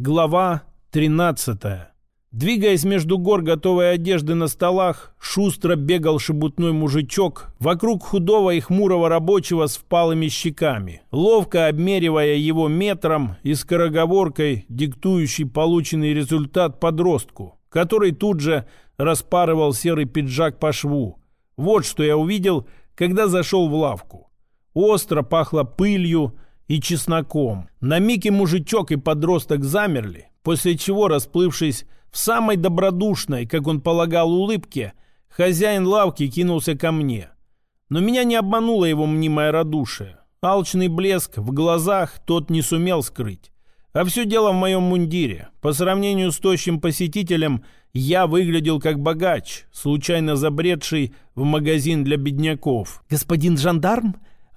Глава 13. Двигаясь между гор готовой одежды на столах, шустро бегал шебутной мужичок вокруг худого и хмурого рабочего с впалыми щеками, ловко обмеривая его метром и скороговоркой, диктующий полученный результат подростку, который тут же распарывал серый пиджак по шву. Вот что я увидел, когда зашел в лавку. Остро пахло пылью и чесноком. На миг и мужичок, и подросток замерли, после чего, расплывшись в самой добродушной, как он полагал, улыбке, хозяин лавки кинулся ко мне. Но меня не обмануло его мнимое радушие. Алчный блеск в глазах тот не сумел скрыть. А все дело в моем мундире. По сравнению с тощим посетителем, я выглядел как богач, случайно забредший в магазин для бедняков. «Господин жандарм,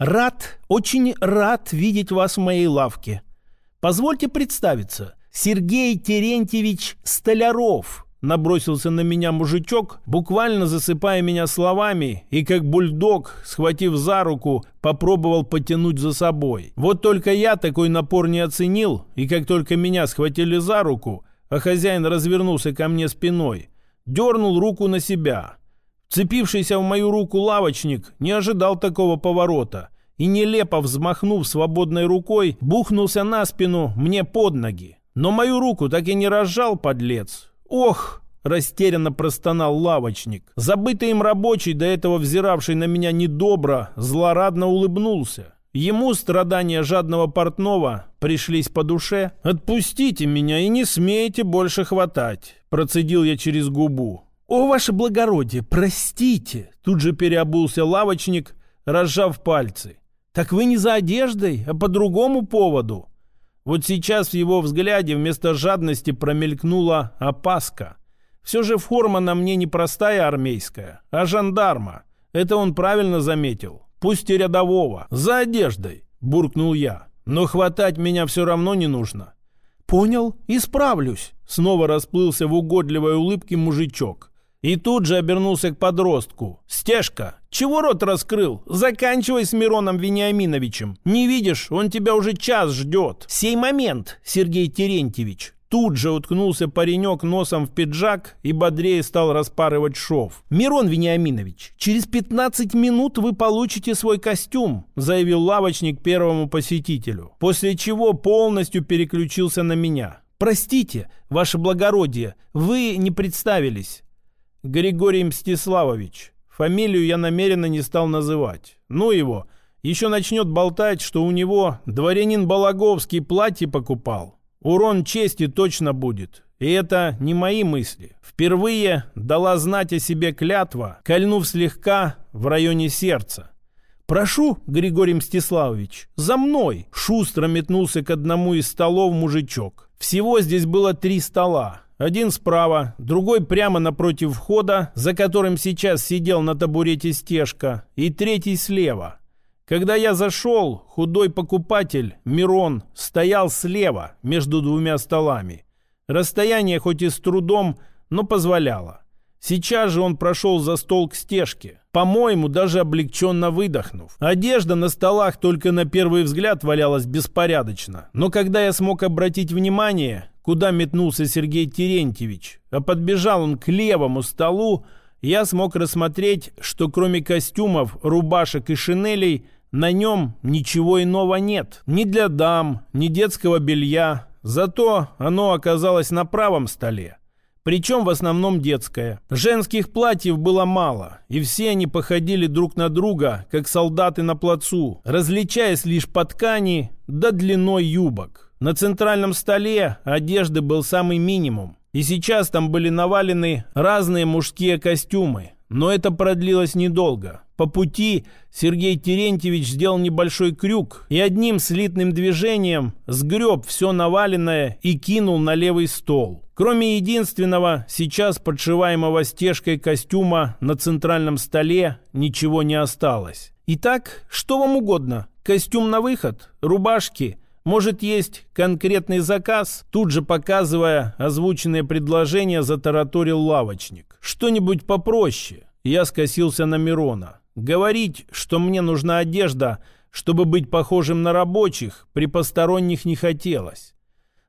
очень рад видеть вас в моей лавке. Позвольте представиться. Сергей Терентьевич Столяров», — набросился на меня мужичок, буквально засыпая меня словами, и как бульдог, схватив за руку, попробовал потянуть за собой. Вот только я такой напор не оценил, и как только меня схватили за руку, а хозяин развернулся ко мне спиной, дернул руку на себя. Вцепившийся в мою руку лавочник не ожидал такого поворота и, нелепо взмахнув свободной рукой, бухнулся на спину мне под ноги. Но мою руку так и не разжал, подлец. «Ох!» — растерянно простонал лавочник. Забытый им рабочий, до этого взиравший на меня недобро, злорадно улыбнулся. Ему страдания жадного портного пришлись по душе. «Отпустите меня и не смейте больше хватать», — процедил я через губу. «О, ваше благородие, простите!» Тут же переобулся лавочник, разжав пальцы. «Так вы не за одеждой, а по другому поводу». Вот сейчас в его взгляде вместо жадности промелькнула опаска. Все же форма на мне не простая армейская, а жандарма. Это он правильно заметил. Пусть и рядового. «За одеждой», — буркнул я. «Но хватать меня все равно не нужно». «Понял, исправлюсь», — снова расплылся в угодливой улыбке мужичок. И тут же обернулся к подростку. «Стежка, чего рот раскрыл? Заканчивай с Мироном Вениаминовичем. Не видишь, он тебя уже час ждет». «Сей момент, Сергей Терентьевич». Тут же уткнулся паренек носом в пиджак и бодрее стал распарывать шов. «Мирон Вениаминович, через 15 минут вы получите свой костюм», заявил лавочник первому посетителю, после чего полностью переключился на меня. «Простите, ваше благородие, вы не представились». «Григорий Мстиславович». Фамилию я намеренно не стал называть. Ну его, еще начнет болтать, что у него дворянин Балаговский платье покупал. Урон чести точно будет. И это не мои мысли. Впервые дала знать о себе клятва, кольнув слегка в районе сердца. «Прошу, Григорий Мстиславович, за мной!» Шустро метнулся к одному из столов мужичок. Всего здесь было 3 стола. Один справа, другой прямо напротив входа, за которым сейчас сидел на табурете Стежка, и третий слева. Когда я зашел, худой покупатель, Мирон, стоял слева, между 2 столами. Расстояние хоть и с трудом, но позволяло. Сейчас же он прошел за стол к Стежке, по-моему, даже облегченно выдохнув. Одежда на столах только на первый взгляд валялась беспорядочно. Но когда я смог обратить внимание, куда метнулся Сергей Терентьевич, а подбежал он к левому столу, я смог рассмотреть, что кроме костюмов, рубашек и шинелей, на нем ничего иного нет. Ни для дам, ни детского белья. Зато оно оказалось на правом столе. Причем в основном детское. Женских платьев было мало, и все они походили друг на друга, как солдаты на плацу, различаясь лишь по ткани да длиной юбок. На центральном столе одежды был самый минимум, и сейчас там были навалены разные мужские костюмы. Но это продлилось недолго. По пути Сергей Терентьевич сделал небольшой крюк и одним слитным движением сгреб все наваленное и кинул на левый стол. Кроме единственного, сейчас подшиваемого Стежкой костюма на центральном столе ничего не осталось. «Итак, что вам угодно? Костюм на выход? Рубашки? Может, есть конкретный заказ?» Тут же, показывая озвученное предложение, затараторил лавочник. «Что-нибудь попроще». Я скосился на Мирона. Говорить, что мне нужна одежда, чтобы быть похожим на рабочих, при посторонних не хотелось.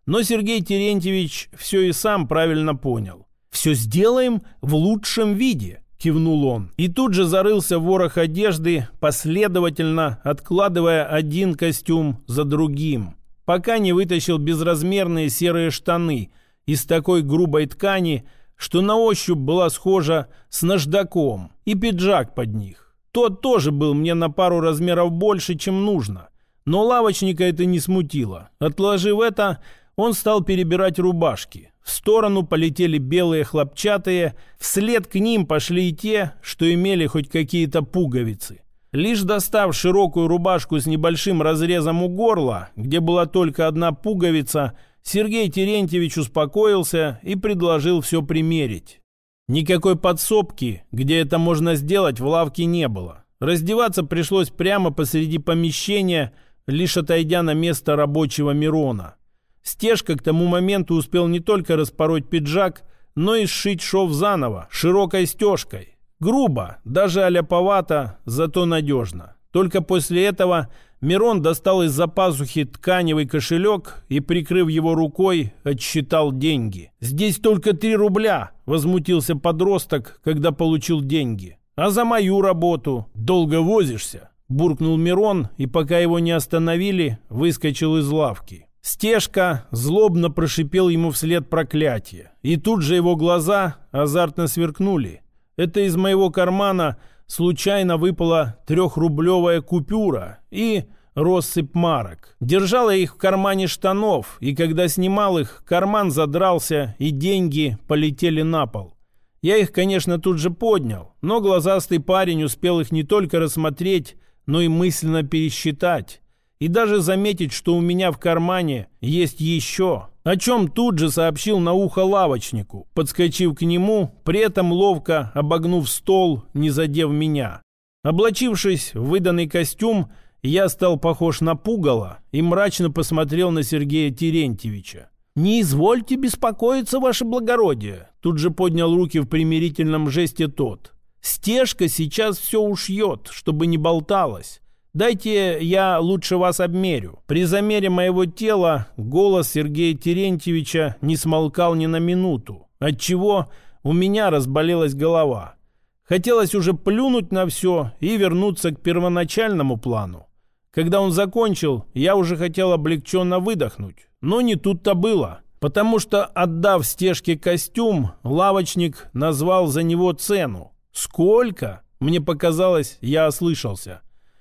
Но Сергей Терентьевич все и сам правильно понял. «Все сделаем в лучшем виде», — кивнул он. И тут же зарылся в ворох одежды, последовательно откладывая один костюм за другим, пока не вытащил безразмерные серые штаны из такой грубой ткани, что на ощупь была схожа с наждаком, и пиджак под них. Тот тоже был мне на пару размеров больше, чем нужно. Но лавочника это не смутило. Отложив это, он стал перебирать рубашки. В сторону полетели белые хлопчатые, вслед к ним пошли и те, что имели хоть какие-то пуговицы. Лишь достав широкую рубашку с небольшим разрезом у горла, где была только одна пуговица, Сергей Терентьевич успокоился и предложил все примерить. Никакой подсобки, где это можно сделать, в лавке не было. Раздеваться пришлось прямо посреди помещения, лишь отойдя на место рабочего Мирона. Стежка к тому моменту успел не только распороть пиджак, но и сшить шов заново, широкой стежкой. Грубо, даже аляповато, зато надежно. Только после этого Мирон достал из-за пазухи тканевый кошелек и, прикрыв его рукой, отсчитал деньги. «Здесь только 3 рубля», — возмутился подросток, когда получил деньги. «А за мою работу долго возишься», — буркнул Мирон, и пока его не остановили, выскочил из лавки. Стежка злобно прошипел ему вслед проклятие, и тут же его глаза азартно сверкнули. Это из моего кармана случайно выпала 3-рублевая купюра и россыпь марок. Держала их в кармане штанов, и когда снимал их, карман задрался, и деньги полетели на пол. Я их, конечно, тут же поднял, но глазастый парень успел их не только рассмотреть, но и мысленно пересчитать. И даже заметить, что у меня в кармане есть еще, о чем тут же сообщил на ухо лавочнику, подскочив к нему, при этом ловко обогнув стол, не задев меня. Облачившись в выданный костюм, я стал похож на пугало и мрачно посмотрел на Сергея Терентьевича. «Не извольте беспокоиться, ваше благородие», — тут же поднял руки в примирительном жесте тот. «Стежка сейчас все ушьет, чтобы не болталось. Дайте я лучше вас обмерю». При замере моего тела голос Сергея Терентьевича не смолкал ни на минуту, отчего у меня разболелась голова. Хотелось уже плюнуть на все и вернуться к первоначальному плану. Когда он закончил, я уже хотел облегченно выдохнуть, но не тут-то было, потому что, отдав Стежке костюм, лавочник назвал за него цену. «Сколько?» — мне показалось, я ослышался.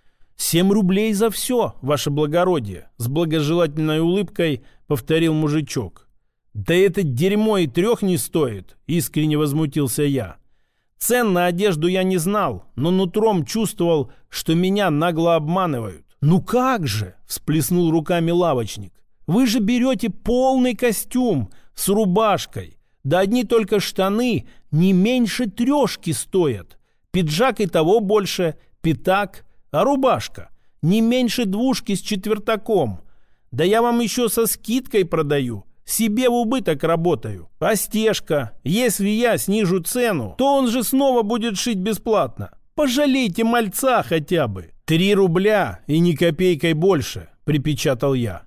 7 рублей за все, ваше благородие», — с благожелательной улыбкой повторил мужичок. «Да это дерьмо и 3 не стоит», — искренне возмутился я. Цен на одежду я не знал, но нутром чувствовал, что меня нагло обманывают. «Ну как же?» — всплеснул руками лавочник. «Вы же берете полный костюм с рубашкой. Да одни только штаны не меньше 3 стоят. Пиджак и того больше, пятак. А рубашка не меньше 2 с четвертаком. Да я вам еще со скидкой продаю. Себе в убыток работаю. А Стежка, если я снижу цену, то он же снова будет шить бесплатно. Пожалейте мальца хотя бы». 3 рубля и ни копейкой больше, припечатал я.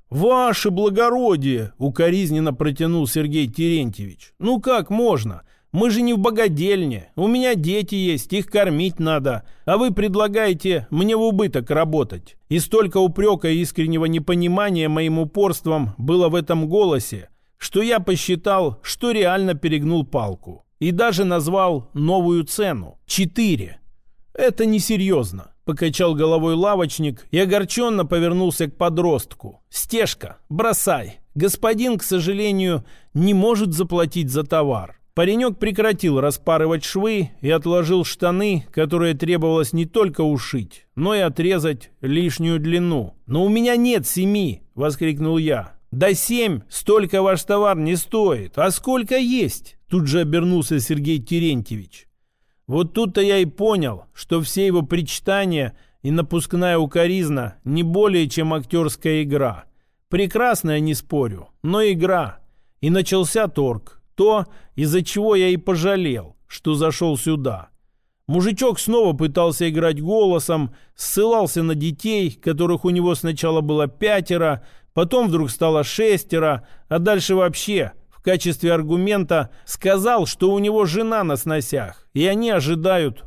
«Ваше благородие!» — укоризненно протянул Сергей Терентьевич. «Ну как можно? Мы же не в богадельне. У меня дети есть, их кормить надо. А вы предлагаете мне в убыток работать». И столько упрека и искреннего непонимания моим упорством было в этом голосе, что я посчитал, что реально перегнул палку. И даже назвал новую цену — 4. «Это несерьезно», — покачал головой лавочник и огорченно повернулся к подростку. «Стежка, бросай. Господин, к сожалению, не может заплатить за товар». Паренек прекратил распарывать швы и отложил штаны, которые требовалось не только ушить, но и отрезать лишнюю длину. «Но у меня нет 7!» — воскликнул я. «Да 7 столько ваш товар не стоит. А сколько есть?» — тут же обернулся Сергей Терентьевич. Вот тут-то я и понял, что все его причитания и напускная укоризна не более чем актерская игра. Прекрасная, не спорю, но игра. И начался торг. То, из-за чего я и пожалел, что зашел сюда. Мужичок снова пытался играть голосом, ссылался на детей, которых у него сначала было 5, потом вдруг стало 6, а дальше вообще в качестве аргумента сказал, что у него жена на сносях, и они ожидают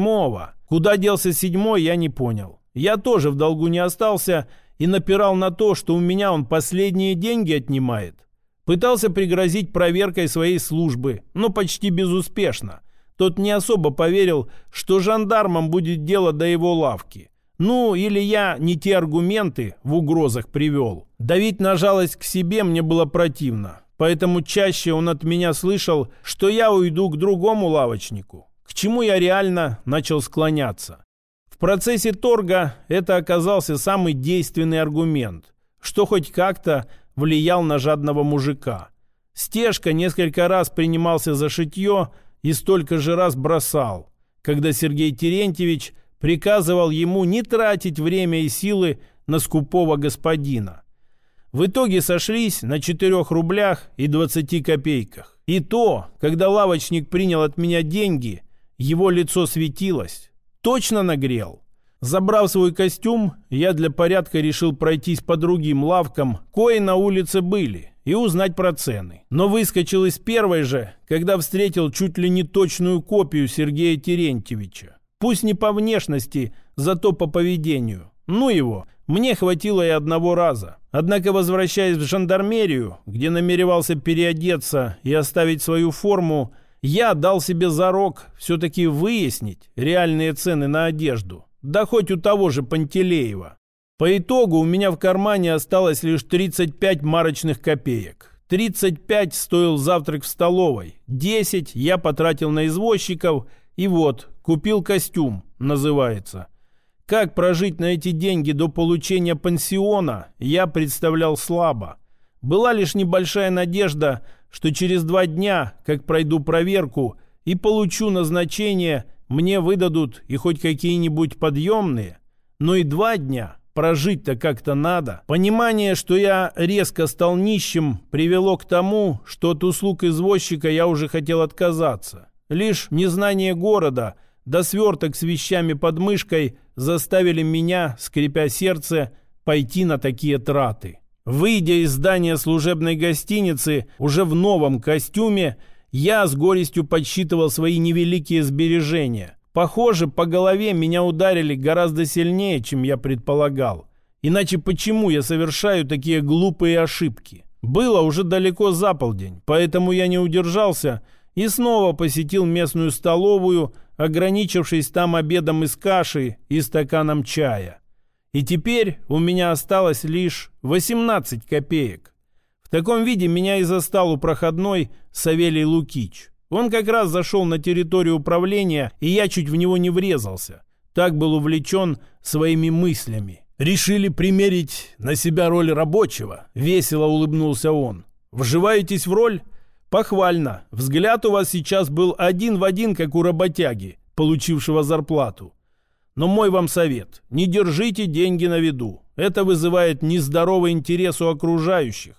8. Куда делся 7, я не понял. Я тоже в долгу не остался и напирал на то, что у меня он последние деньги отнимает. Пытался пригрозить проверкой своей службы, но почти безуспешно. Тот не особо поверил, что жандармам будет дело до его лавки. Ну, или я не те аргументы в угрозах привел. Давить на жалость к себе мне было противно. Поэтому чаще он от меня слышал, что я уйду к другому лавочнику, к чему я реально начал склоняться. В процессе торга это оказался самый действенный аргумент, что хоть как-то влиял на жадного мужика. Стежка несколько раз принимался за шитье и столько же раз бросал, когда Сергей Терентьевич приказывал ему не тратить время и силы на скупого господина. В итоге сошлись на 4 рублях и 20 копейках. И то, когда лавочник принял от меня деньги, его лицо светилось. Точно нагрел. Забрав свой костюм, я для порядка решил пройтись по другим лавкам, кои на улице были, и узнать про цены. Но выскочил из первой же, когда встретил чуть ли не точную копию Сергея Терентьевича. Пусть не по внешности, зато по поведению. Ну его, мне хватило и одного раза. Однако, возвращаясь в жандармерию, где намеревался переодеться и оставить свою форму, я дал себе зарок все-таки выяснить реальные цены на одежду. Да хоть у того же Пантелеева. По итогу у меня в кармане осталось лишь 35 марочных копеек. 35 стоил завтрак в столовой. 10 я потратил на извозчиков. И вот, купил костюм, называется. Как прожить на эти деньги до получения пансиона, я представлял слабо. Была лишь небольшая надежда, что через 2 дня, как пройду проверку и получу назначение, мне выдадут и хоть какие-нибудь подъемные. Но и 2 дня прожить-то как-то надо. Понимание, что я резко стал нищим, привело к тому, что от услуг извозчика я уже хотел отказаться. Лишь незнание города да сверток с вещами под мышкой заставили меня, скрипя сердце, пойти на такие траты. Выйдя из здания служебной гостиницы уже в новом костюме, я с горестью подсчитывал свои невеликие сбережения. Похоже, по голове меня ударили гораздо сильнее, чем я предполагал. Иначе почему я совершаю такие глупые ошибки? Было уже далеко за полдень, поэтому я не удержался и снова посетил местную столовую, ограничившись там обедом из каши и стаканом чая. И теперь у меня осталось лишь 18 копеек. В таком виде меня и застал у проходной Савелий Лукич. Он как раз зашел на территорию управления, и я чуть в него не врезался. Так был увлечен своими мыслями. «Решили примерить на себя роль рабочего?» — весело улыбнулся он. «Вживаетесь в роль?» «Похвально. Взгляд у вас сейчас был один в один, как у работяги, получившего зарплату. Но мой вам совет – не держите деньги на виду. Это вызывает нездоровый интерес у окружающих.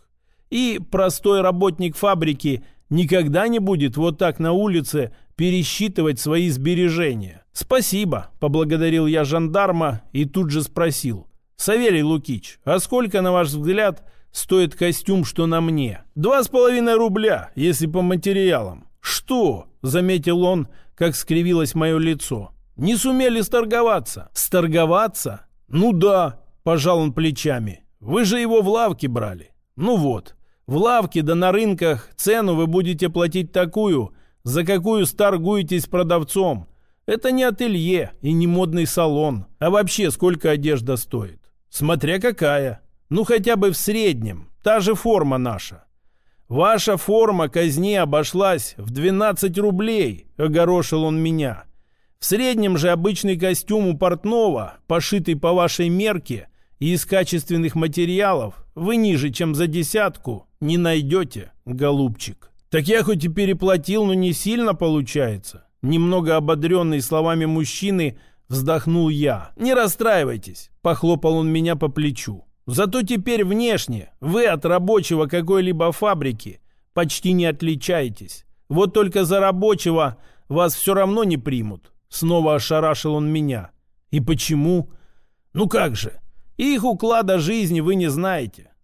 И простой работник фабрики никогда не будет вот так на улице пересчитывать свои сбережения». «Спасибо», – поблагодарил я жандарма и тут же спросил. «Савелий Лукич, а сколько, на ваш взгляд, стоит костюм, что на мне?» 2,5 рубля, если по материалам. «Что?» – заметил он, как скривилось мое лицо. «Не сумели сторговаться». «Сторговаться? Ну да», – пожал он плечами. «Вы же его в лавке брали». «Ну вот, в лавке да на рынках цену вы будете платить такую, за какую сторгуетесь продавцом. Это не ателье и не модный салон. А вообще сколько одежда стоит? Смотря какая. Ну хотя бы в среднем. Та же форма наша». «Ваша форма казне обошлась в 12 рублей», — огорошил он меня. «В среднем же обычный костюм у портного, пошитый по вашей мерке и из качественных материалов, вы ниже, чем за 10 не найдете, голубчик». «Так я хоть и переплатил, но не сильно получается». Немного ободренный словами мужчины, вздохнул я. «Не расстраивайтесь», — похлопал он меня по плечу. «Зато теперь внешне вы от рабочего какой-либо фабрики почти не отличаетесь. Вот только за рабочего вас все равно не примут». Снова ошарашил он меня. «И почему?» «Ну как же, их уклада жизни вы не знаете.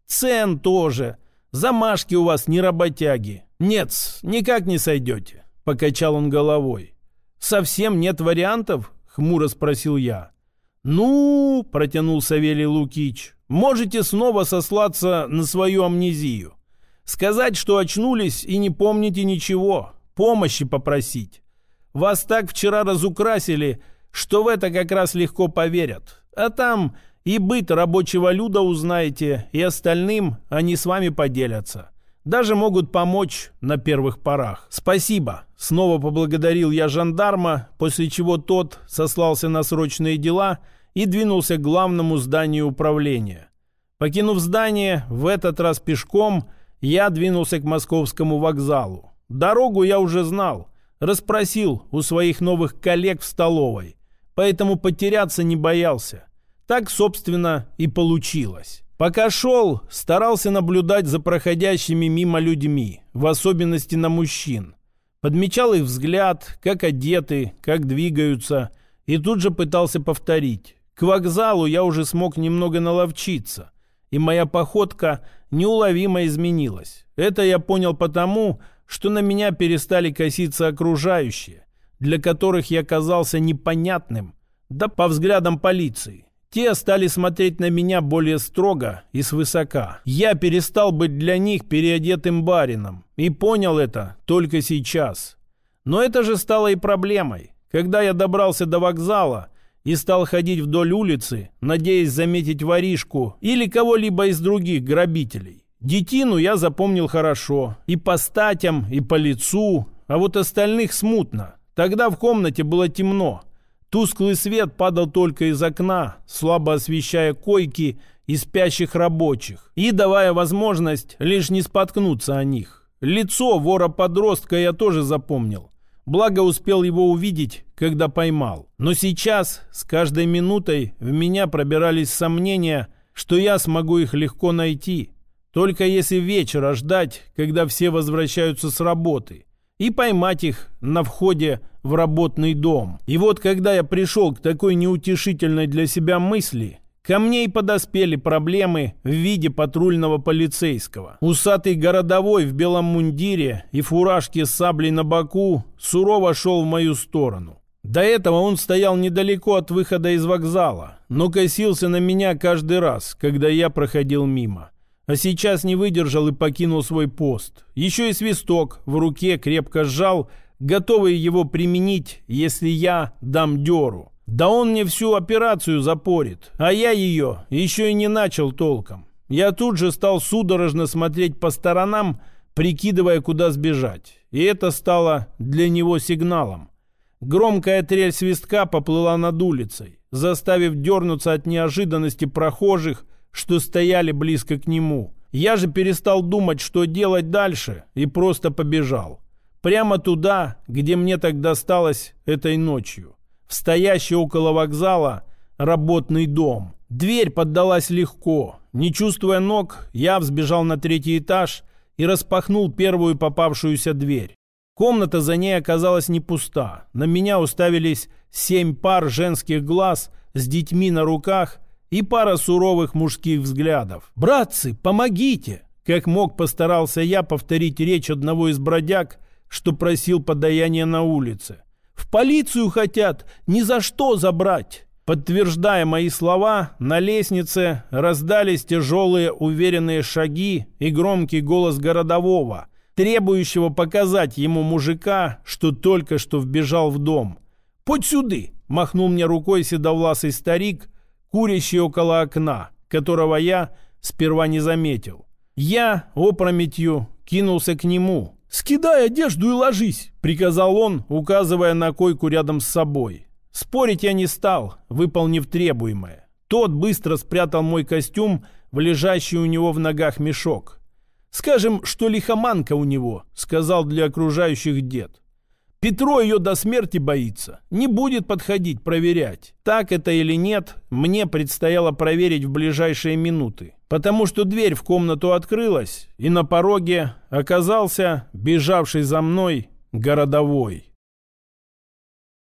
Цен тоже. Замашки у вас не работяги. Нет, никак не сойдете», — покачал он головой. «Совсем нет вариантов?» — хмуро спросил я. «Ну, — протянул Савелий Лукич, — можете снова сослаться на свою амнезию. Сказать, что очнулись и не помните ничего, помощи попросить. Вас так вчера разукрасили, что в это как раз легко поверят. А там и быт рабочего люда узнаете, и остальным они с вами поделятся. Даже могут помочь на первых порах». «Спасибо», — снова поблагодарил я жандарма, после чего тот сослался на срочные дела и двинулся к главному зданию управления. Покинув здание, в этот раз пешком, я двинулся к московскому вокзалу. Дорогу я уже знал, расспросил у своих новых коллег в столовой, поэтому потеряться не боялся. Так, собственно, и получилось. Пока шел, старался наблюдать за проходящими мимо людьми, в особенности на мужчин. Подмечал их взгляд, как одеты, как двигаются, и тут же пытался повторить. К вокзалу я уже смог немного наловчиться, и моя походка неуловимо изменилась. Это я понял потому, что на меня перестали коситься окружающие, для которых я казался непонятным, да по взглядам полиции. Те стали смотреть на меня более строго и свысока. Я перестал быть для них переодетым барином, и понял это только сейчас. Но это же стало и проблемой. Когда я добрался до вокзала и стал ходить вдоль улицы, надеясь заметить воришку или кого-либо из других грабителей. Детину я запомнил хорошо, и по статям, и по лицу, а вот остальных смутно. Тогда в комнате было темно. Тусклый свет падал только из окна, слабо освещая койки и спящих рабочих, и давая возможность лишь не споткнуться о них. Лицо вора-подростка я тоже запомнил. Благо успел его увидеть, когда поймал. Но сейчас, с каждой минутой, в меня пробирались сомнения, что я смогу их легко найти. Только если вечера ждать, когда все возвращаются с работы, и поймать их на входе в работный дом. И вот когда я пришел к такой неутешительной для себя мысли, ко мне и подоспели проблемы в виде патрульного полицейского. Усатый городовой в белом мундире и фуражке с саблей на боку сурово шел в мою сторону. До этого он стоял недалеко от выхода из вокзала, но косился на меня каждый раз, когда я проходил мимо. А сейчас не выдержал и покинул свой пост. Еще и свисток в руке крепко сжал, готовый его применить, если я дам дёру. Да он мне всю операцию запорит, а я ее еще и не начал толком. Я тут же стал судорожно смотреть по сторонам, прикидывая, куда сбежать. И это стало для него сигналом. Громкая трель свистка поплыла над улицей, заставив дернуться от неожиданности прохожих, что стояли близко к нему. Я же перестал думать, что делать дальше, и просто побежал. Прямо туда, где мне так досталось этой ночью. В стоящий около вокзала работный дом. Дверь поддалась легко. Не чувствуя ног, я взбежал на 3-й этаж и распахнул первую попавшуюся дверь. Комната за ней оказалась не пуста. На меня уставились 7 пар женских глаз с детьми на руках и пара суровых мужских взглядов. «Братцы, помогите!» Как мог, постарался я повторить речь одного из бродяг, что просил подаяния на улице. «В полицию хотят ни за что забрать!» Подтверждая мои слова, на лестнице раздались тяжелые уверенные шаги и громкий голос городового, требующего показать ему мужика, что только что вбежал в дом. «Подь сюды!» — махнул мне рукой седовласый старик, курящий около окна, которого я сперва не заметил. Я опрометью кинулся к нему. «Скидай одежду и ложись!» — приказал он, указывая на койку рядом с собой. Спорить я не стал, выполнив требуемое. Тот быстро спрятал мой костюм в лежащий у него в ногах мешок. «Скажем, что лихоманка у него», — сказал для окружающих дед. «Петро ее до смерти боится, не будет подходить проверять. Так это или нет, мне предстояло проверить в ближайшие минуты, потому что дверь в комнату открылась, и на пороге оказался бежавший за мной городовой».